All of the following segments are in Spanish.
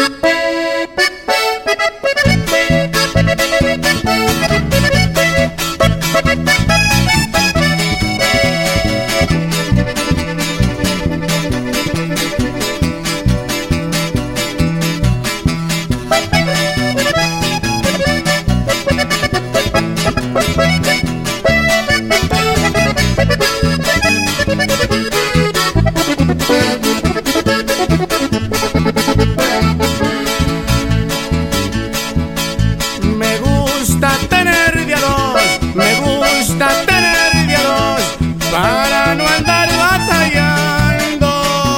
Me gusta tener de a dos, me gusta tener de a dos, para no andar batallando.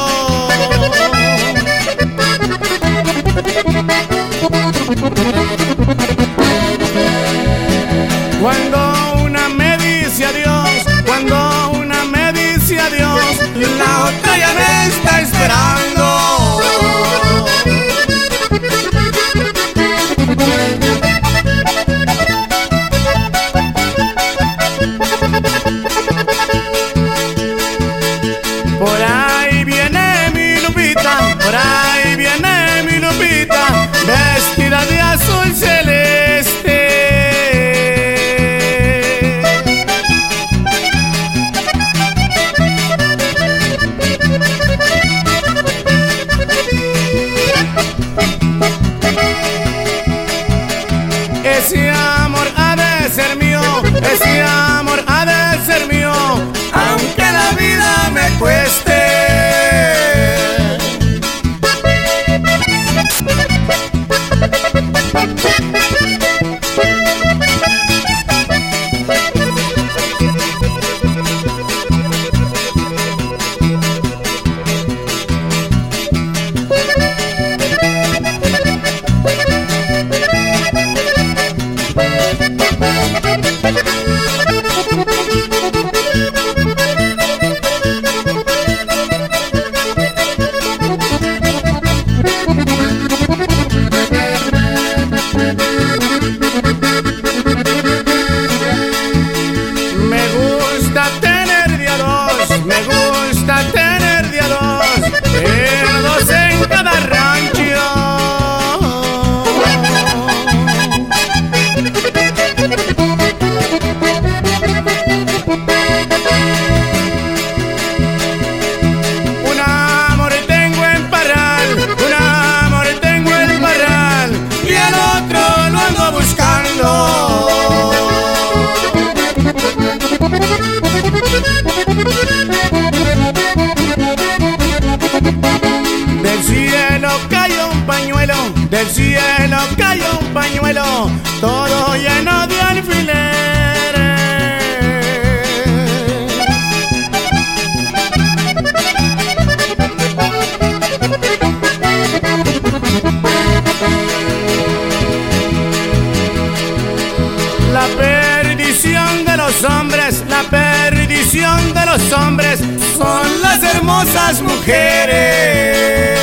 Cuando una me dice adiós, cuando una me dice adiós, la otra ya me está esperando. Por ahí viene mi Lupita, por ahí viene mi Lupita, vestida de azul celeste. Ese amor ha de ser mío, ese amor ha de ser mío, aunque la vida me cueste. Me gusta tener de a dos, pero dos en cada rancho. Un amor tengo en Parral, un amor tengo en Parral, y el otro lo ando buscando. Del cielo cayó un pañuelo, del cielo cayó un pañuelo, todo lleno de alfileres. La perdición de los hombres, la perdición de los hombres son las hermosas mujeres.